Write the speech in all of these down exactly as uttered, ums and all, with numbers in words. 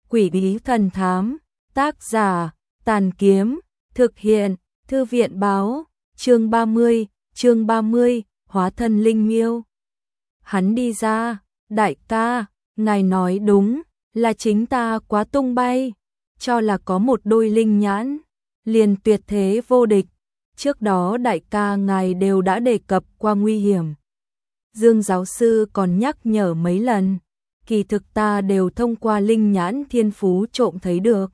Quỷ bí thần thám, tác giả, Tàn Kiếm, thực hiện, Thư viện báo, chương ba mươi, chương ba mươi, hóa thân linh miêu. Hắn đi ra, đại ca, ngài nói đúng, là chính ta quá tung bay, cho là có một đôi linh nhãn, liền tuyệt thế vô địch. Trước đó đại ca ngài đều đã đề cập qua nguy hiểm. Dương giáo sư còn nhắc nhở mấy lần, kỳ thực ta đều thông qua linh nhãn thiên phú trộm thấy được.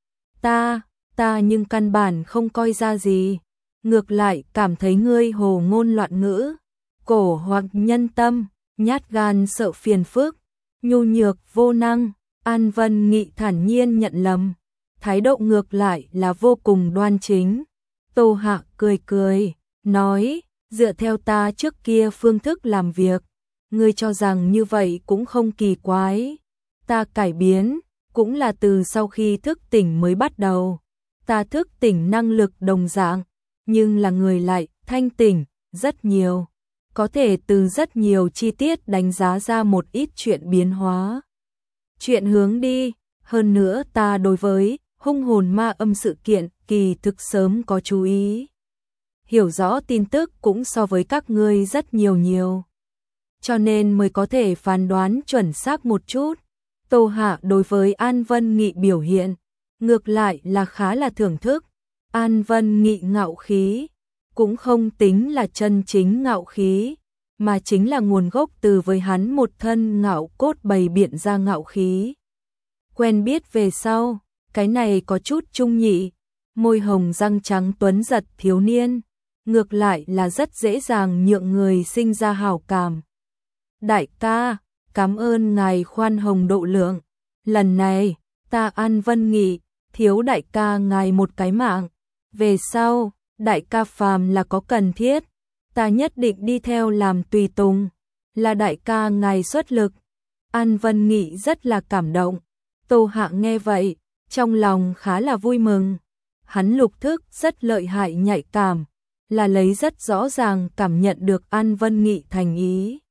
Ta, ta nhưng căn bản không coi ra gì, ngược lại cảm thấy ngươi hồ ngôn loạn ngữ, cổ hoặc nhân tâm, nhát gan sợ phiền phức, nhu nhược vô năng. An Vân Nghị thản nhiên nhận lầm, thái độ ngược lại là vô cùng đoan chính. Tô Hạ cười cười, nói, dựa theo ta trước kia phương thức làm việc, ngươi cho rằng như vậy cũng không kỳ quái. Ta cải biến, cũng là từ sau khi thức tỉnh mới bắt đầu. Ta thức tỉnh năng lực đồng dạng, nhưng là người lại thanh tỉnh rất nhiều, có thể từ rất nhiều chi tiết đánh giá ra một ít chuyện biến hóa. Chuyện hướng đi, hơn nữa ta đối với hung hồn ma âm sự kiện kỳ thực sớm có chú ý. Hiểu rõ tin tức cũng so với các ngươi rất nhiều nhiều. Cho nên mới có thể phán đoán chuẩn xác một chút. Tô Hạ đối với An Vân Nghị biểu hiện, ngược lại là khá là thưởng thức. An Vân Nghị ngạo khí, cũng không tính là chân chính ngạo khí, mà chính là nguồn gốc từ với hắn một thân ngạo cốt bày biện ra ngạo khí. Quen biết về sau, cái này có chút trung nhị, môi hồng răng trắng tuấn giật thiếu niên, ngược lại là rất dễ dàng nhượng người sinh ra hảo cảm. Đại ca, cảm ơn ngài khoan hồng độ lượng, lần này, ta An Vân Nghị, thiếu đại ca ngài một cái mạng, về sau, đại ca phàm là có cần thiết, ta nhất định đi theo làm tùy tùng, là đại ca ngài xuất lực. An Vân Nghị rất là cảm động. Tô Hạ nghe vậy, trong lòng khá là vui mừng. Hắn lục thức rất lợi hại nhạy cảm, là lấy rất rõ ràng cảm nhận được An Vân Nghị thành ý.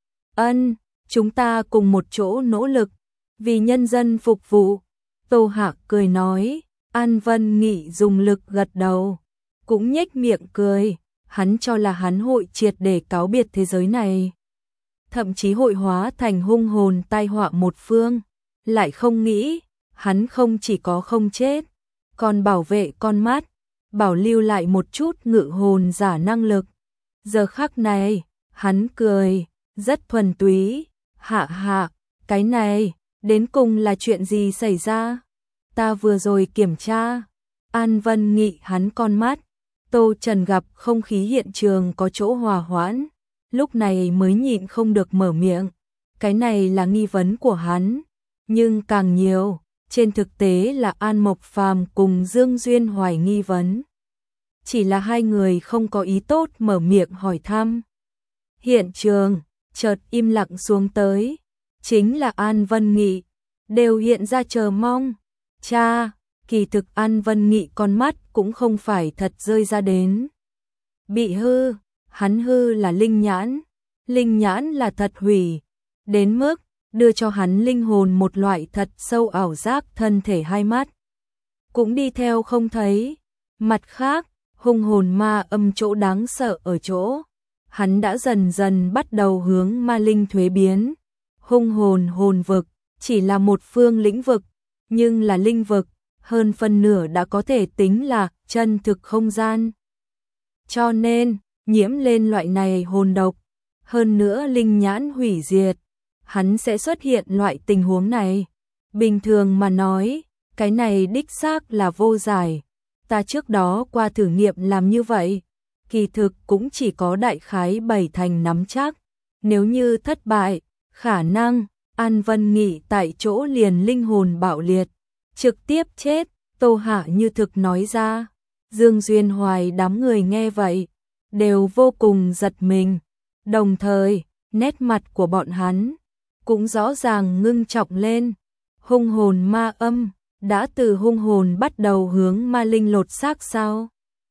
Ân, chúng ta cùng một chỗ nỗ lực, vì nhân dân phục vụ. Tô Hạ cười nói. An Vân Nghị dùng lực gật đầu, cũng nhếch miệng cười. Hắn cho là hắn hội triệt để cáo biệt thế giới này, thậm chí hội hóa thành hung hồn tai họa một phương, lại không nghĩ, hắn không chỉ có không chết, còn bảo vệ con mắt, bảo lưu lại một chút ngự hồn giả năng lực. Giờ khắc này, hắn cười, rất thuần túy, hạ hạ, cái này, đến cùng là chuyện gì xảy ra? Ta vừa rồi kiểm tra, An Vân Nghị hắn con mắt. Tô Trần gặp không khí hiện trường có chỗ hòa hoãn, lúc này mới nhịn không được mở miệng. Cái này là nghi vấn của hắn, nhưng càng nhiều, trên thực tế là An Mộc Phàm cùng Dương Duyên Hoài nghi vấn. Chỉ là hai người không có ý tốt mở miệng hỏi thăm. Hiện trường, chợt im lặng xuống tới, chính là An Vân Nghị, đều hiện ra chờ mong. Cha, kỳ thực An Vân Nghị con mắt cũng không phải thật rơi ra đến. Bị hư, hắn hư là linh nhãn, linh nhãn là thật hủy, đến mức đưa cho hắn linh hồn một loại thật sâu ảo giác thân thể hai mắt. Cũng đi theo không thấy. Mặt khác, hung hồn ma âm chỗ đáng sợ ở chỗ. Hắn đã dần dần bắt đầu hướng ma linh thuế biến. Hung hồn hồn vực, chỉ là một phương lĩnh vực, nhưng là linh vực. Hơn phân nửa đã có thể tính là chân thực không gian. Cho nên, nhiễm lên loại này hồn độc, hơn nữa linh nhãn hủy diệt, hắn sẽ xuất hiện loại tình huống này. Bình thường mà nói, cái này đích xác là vô giải. Ta trước đó qua thử nghiệm làm như vậy, kỳ thực cũng chỉ có đại khái bảy thành nắm chắc. Nếu như thất bại, khả năng An Vân Nghị tại chỗ liền linh hồn bạo liệt, trực tiếp chết. Tô Hạ như thực nói ra. Dương Duyên Hoài đám người nghe vậy, đều vô cùng giật mình. Đồng thời, nét mặt của bọn hắn cũng rõ ràng ngưng trọng lên. Hung hồn ma âm, đã từ hung hồn bắt đầu hướng ma linh lột xác sao?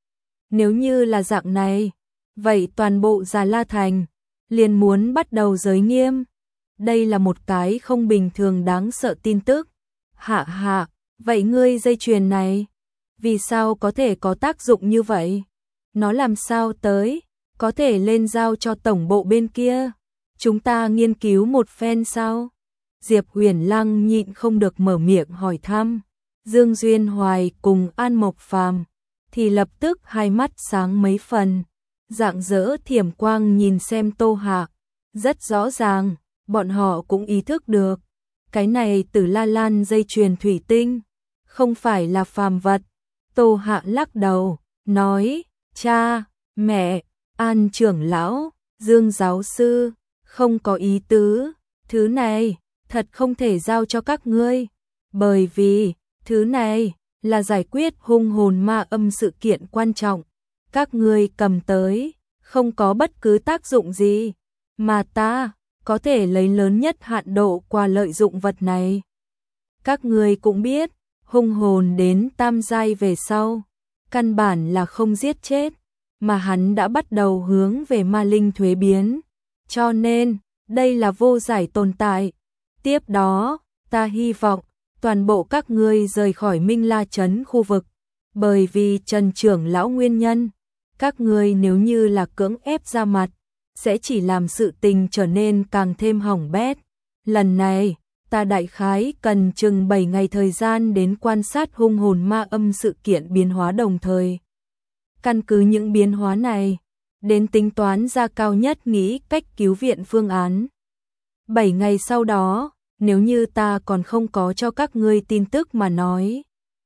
Nếu như là dạng này, vậy toàn bộ Già La Thành liền muốn bắt đầu giới nghiêm. Đây là một cái không bình thường đáng sợ tin tức. Hạ hạ, vậy ngươi dây chuyền này, vì sao có thể có tác dụng như vậy? Nó làm sao tới, có thể lên giao cho tổng bộ bên kia? Chúng ta nghiên cứu một phen sao? Diệp Huyền Lăng nhịn không được mở miệng hỏi thăm. Dương Duyên Hoài cùng An Mộc Phàm thì lập tức hai mắt sáng mấy phần, rạng rỡ thiểm quang nhìn xem Tô Hạ. Rất rõ ràng, bọn họ cũng ý thức được, cái này Tử La Lan dây chuyền thủy tinh, không phải là phàm vật. Tô Hạ lắc đầu, nói, cha, mẹ, An trưởng lão, Dương giáo sư, không có ý tứ, thứ này, thật không thể giao cho các ngươi, bởi vì, thứ này, là giải quyết hung hồn ma âm sự kiện quan trọng, các ngươi cầm tới, không có bất cứ tác dụng gì, mà ta, có thể lấy lớn nhất hạn độ qua lợi dụng vật này. Các ngươi cũng biết, hung hồn đến tam giai về sau, căn bản là không giết chết, mà hắn đã bắt đầu hướng về ma linh thuế biến, cho nên, đây là vô giải tồn tại. Tiếp đó, ta hy vọng, toàn bộ các ngươi rời khỏi Minh La Trấn khu vực, bởi vì Trần trưởng lão nguyên nhân, các ngươi nếu như là cưỡng ép ra mặt, sẽ chỉ làm sự tình trở nên càng thêm hỏng bét. Lần này, ta đại khái cần chừng bảy ngày thời gian đến quan sát hung hồn ma âm sự kiện biến hóa đồng thời. Căn cứ những biến hóa này, đến tính toán ra cao nhất nghĩ cách cứu viện phương án. bảy ngày sau đó, nếu như ta còn không có cho các ngươi tin tức mà nói,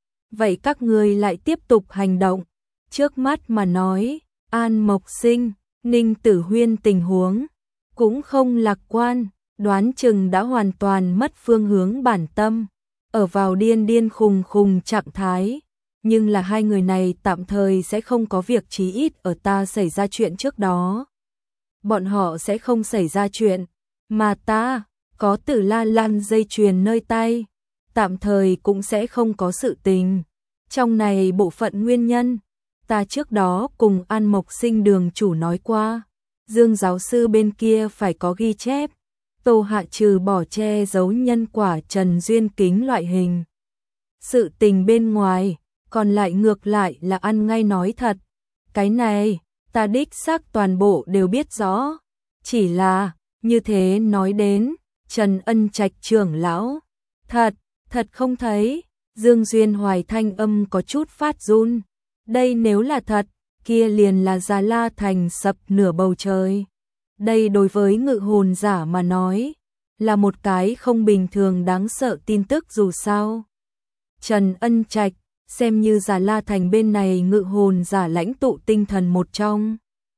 vậy các ngươi lại tiếp tục hành động. Trước mắt mà nói, An Mộc Sinh, Ninh Tử Huyên tình huống cũng không lạc quan, đoán chừng đã hoàn toàn mất phương hướng bản tâm, ở vào điên điên khùng khùng trạng thái, nhưng là hai người này tạm thời sẽ không có việc, chí ít ở ta xảy ra chuyện trước đó. Bọn họ sẽ không xảy ra chuyện, mà ta có Tử La Lan dây chuyền nơi tay, tạm thời cũng sẽ không có sự tình. Trong này bộ phận nguyên nhân, ta trước đó cùng An Mộc Sinh đường chủ nói qua, Dương giáo sư bên kia phải có ghi chép, Tô Hạ trừ bỏ che giấu nhân quả Trần Duyên Kính loại hình sự tình bên ngoài, còn lại ngược lại là ăn ngay nói thật. Cái này, ta đích xác toàn bộ đều biết rõ, chỉ là, như thế nói đến, Trần Ân Trạch trưởng lão, thật, thật không thấy. Dương Duyên Hoài thanh âm có chút phát run. Đây nếu là thật, kia liền là Già La Thành sập nửa bầu trời. Đây đối với ngự hồn giả mà nói, là một cái không bình thường đáng sợ tin tức dù sao. Trần Ân Trạch, xem như Già La Thành bên này ngự hồn giả lãnh tụ tinh thần một trong.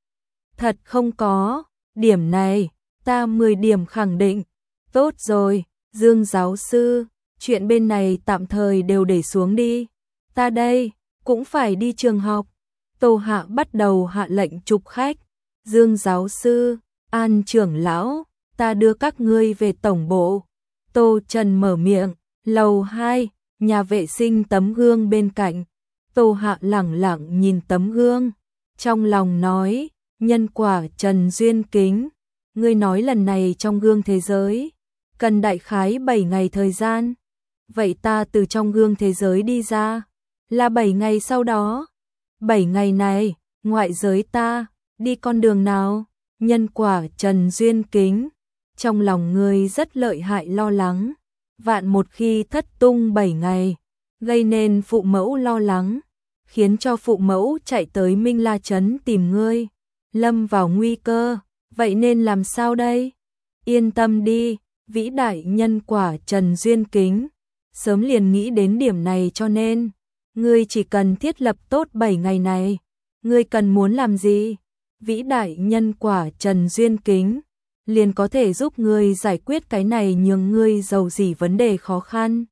Thật không có, điểm này, ta mười điểm khẳng định. Tốt rồi, Dương giáo sư, chuyện bên này tạm thời đều để xuống đi. Ta đây, cũng phải đi trường học. Tô Hạ bắt đầu hạ lệnh trục khách. Dương giáo sư, An trưởng lão, ta đưa các ngươi về tổng bộ. Tô Trần mở miệng, lầu hai, nhà vệ sinh tấm gương bên cạnh. Tô Hạ lẳng lặng nhìn tấm gương, trong lòng nói, nhân quả Trần Duyên Kính. Ngươi nói lần này trong gương thế giới, cần đại khái bảy ngày thời gian. Vậy ta từ trong gương thế giới đi ra, là bảy ngày sau đó. bảy ngày này, ngoại giới ta, đi con đường nào? Nhân quả Trần Duyên Kính. Trong lòng ngươi rất lợi hại lo lắng. Vạn một khi thất tung bảy ngày, gây nên phụ mẫu lo lắng, khiến cho phụ mẫu chạy tới Minh La Trấn tìm ngươi, lâm vào nguy cơ. Vậy nên làm sao đây? Yên tâm đi, vĩ đại nhân quả Trần Duyên Kính. Sớm liền nghĩ đến điểm này cho nên, ngươi chỉ cần thiết lập tốt bảy ngày này. Ngươi cần muốn làm gì? Vĩ đại nhân quả Trần Duyên Kính liền có thể giúp ngươi giải quyết cái này nhường ngươi giàu gì vấn đề khó khăn.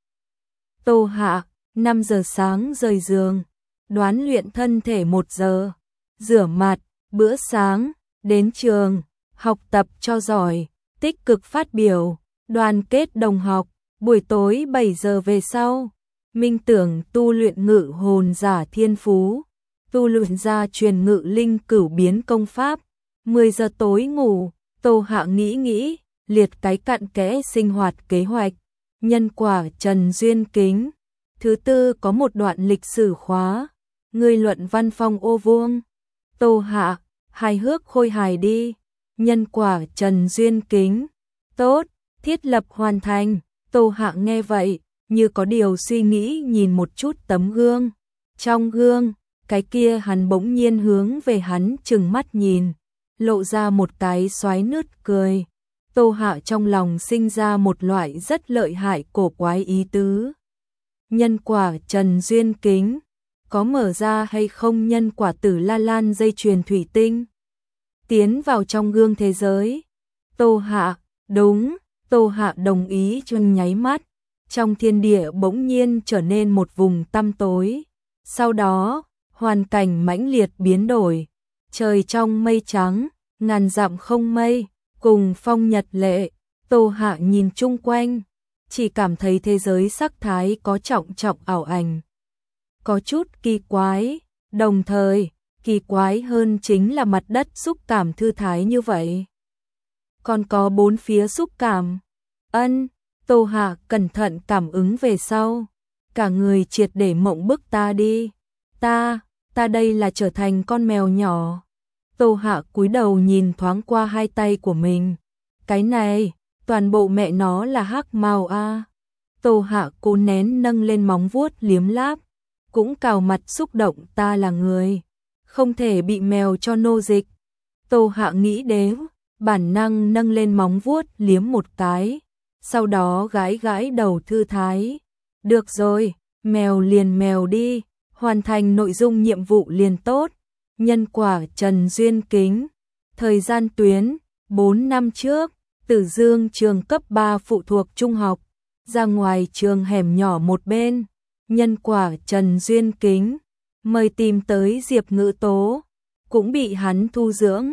Tô Hạ, năm giờ sáng rời giường, đoán luyện thân thể một giờ, rửa mặt, bữa sáng, đến trường, học tập cho giỏi, tích cực phát biểu, đoàn kết đồng học, buổi tối bảy giờ về sau, minh tưởng tu luyện ngự hồn giả thiên phú, tu luyện ra truyền ngự linh cửu biến công pháp, mười giờ tối ngủ. Tô Hạ nghĩ nghĩ, liệt cái cặn kẽ sinh hoạt kế hoạch, Nhân quả Trần Duyên Kính. Thứ tư có một đoạn lịch sử khóa. Ngươi luận văn phong ô vuông. Tô Hạ, hài hước khôi hài đi. Nhân quả Trần Duyên Kính. Tốt, thiết lập hoàn thành. Tô Hạ nghe vậy, như có điều suy nghĩ nhìn một chút tấm gương. Trong gương, cái kia hắn bỗng nhiên hướng về hắn trừng mắt nhìn, lộ ra một cái xoái nứt cười. Tô Hạ trong lòng sinh ra một loại rất lợi hại cổ quái ý tứ. Nhân quả Trần Duyên Kính, có mở ra hay không nhân quả Tử La Lan dây chuyền thủy tinh? Tiến vào trong gương thế giới. Tô Hạ, đúng, Tô Hạ đồng ý trong nháy mắt. Trong thiên địa bỗng nhiên trở nên một vùng tăm tối. Sau đó, hoàn cảnh mãnh liệt biến đổi. Trời trong mây trắng, ngàn dặm không mây, cùng phong nhật lệ. Tô Hạ nhìn chung quanh, chỉ cảm thấy thế giới sắc thái có trọng trọng ảo ảnh. Có chút kỳ quái, đồng thời, kỳ quái hơn chính là mặt đất xúc cảm thư thái như vậy. Còn có bốn phía xúc cảm. Ân, Tô Hạ cẩn thận cảm ứng về sau. Cả người triệt để mộng bức ta đi. Ta, ta đây là trở thành con mèo nhỏ. Tô Hạ cúi đầu nhìn thoáng qua hai tay của mình. Cái này, toàn bộ mẹ nó là hắc màu a. Tô Hạ cố nén nâng lên móng vuốt liếm láp, cũng cào mặt xúc động ta là người, không thể bị mèo cho nô dịch. Tô Hạ nghĩ đến, bản năng nâng lên móng vuốt liếm một cái, sau đó gãi gãi đầu thư thái. Được rồi, mèo liền mèo đi, hoàn thành nội dung nhiệm vụ liền tốt. Nhân quả Trần Duyên Kính. Thời gian tuyến, bốn năm trước, Tử Dương trường cấp ba phụ thuộc trung học, ra ngoài trường hẻm nhỏ một bên. Nhân quả Trần Duyên Kính, mời tìm tới Diệp Ngữ Tố, cũng bị hắn thu dưỡng.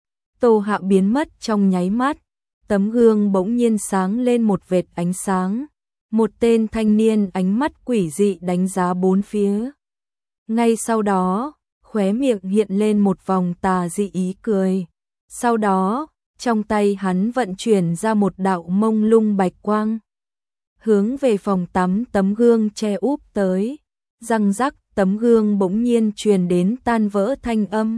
Tô Hạ biến mất trong nháy mắt, tấm gương bỗng nhiên sáng lên một vệt ánh sáng. Một tên thanh niên ánh mắt quỷ dị đánh giá bốn phía. Ngay sau đó, khóe miệng hiện lên một vòng tà dị ý cười. Sau đó, trong tay hắn vận chuyển ra một đạo mông lung bạch quang, hướng về phòng tắm tấm gương che úp tới. Răng rắc, tấm gương bỗng nhiên truyền đến tan vỡ thanh âm.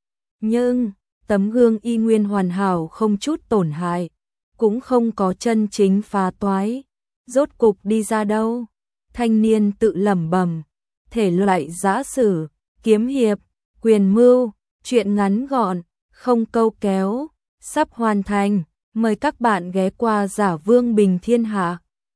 Nhưng, tấm gương y nguyên hoàn hảo không chút tổn hại, cũng không có chân chính phá toái. Rốt cục đi ra đâu? Thanh niên tự lẩm bẩm. Thể loại giã sử, kiếm hiệp, quyền mưu, truyện ngắn gọn, không câu kéo, sắp hoàn thành. Mời các bạn ghé qua Giả Vương Bình Thiên Hạ.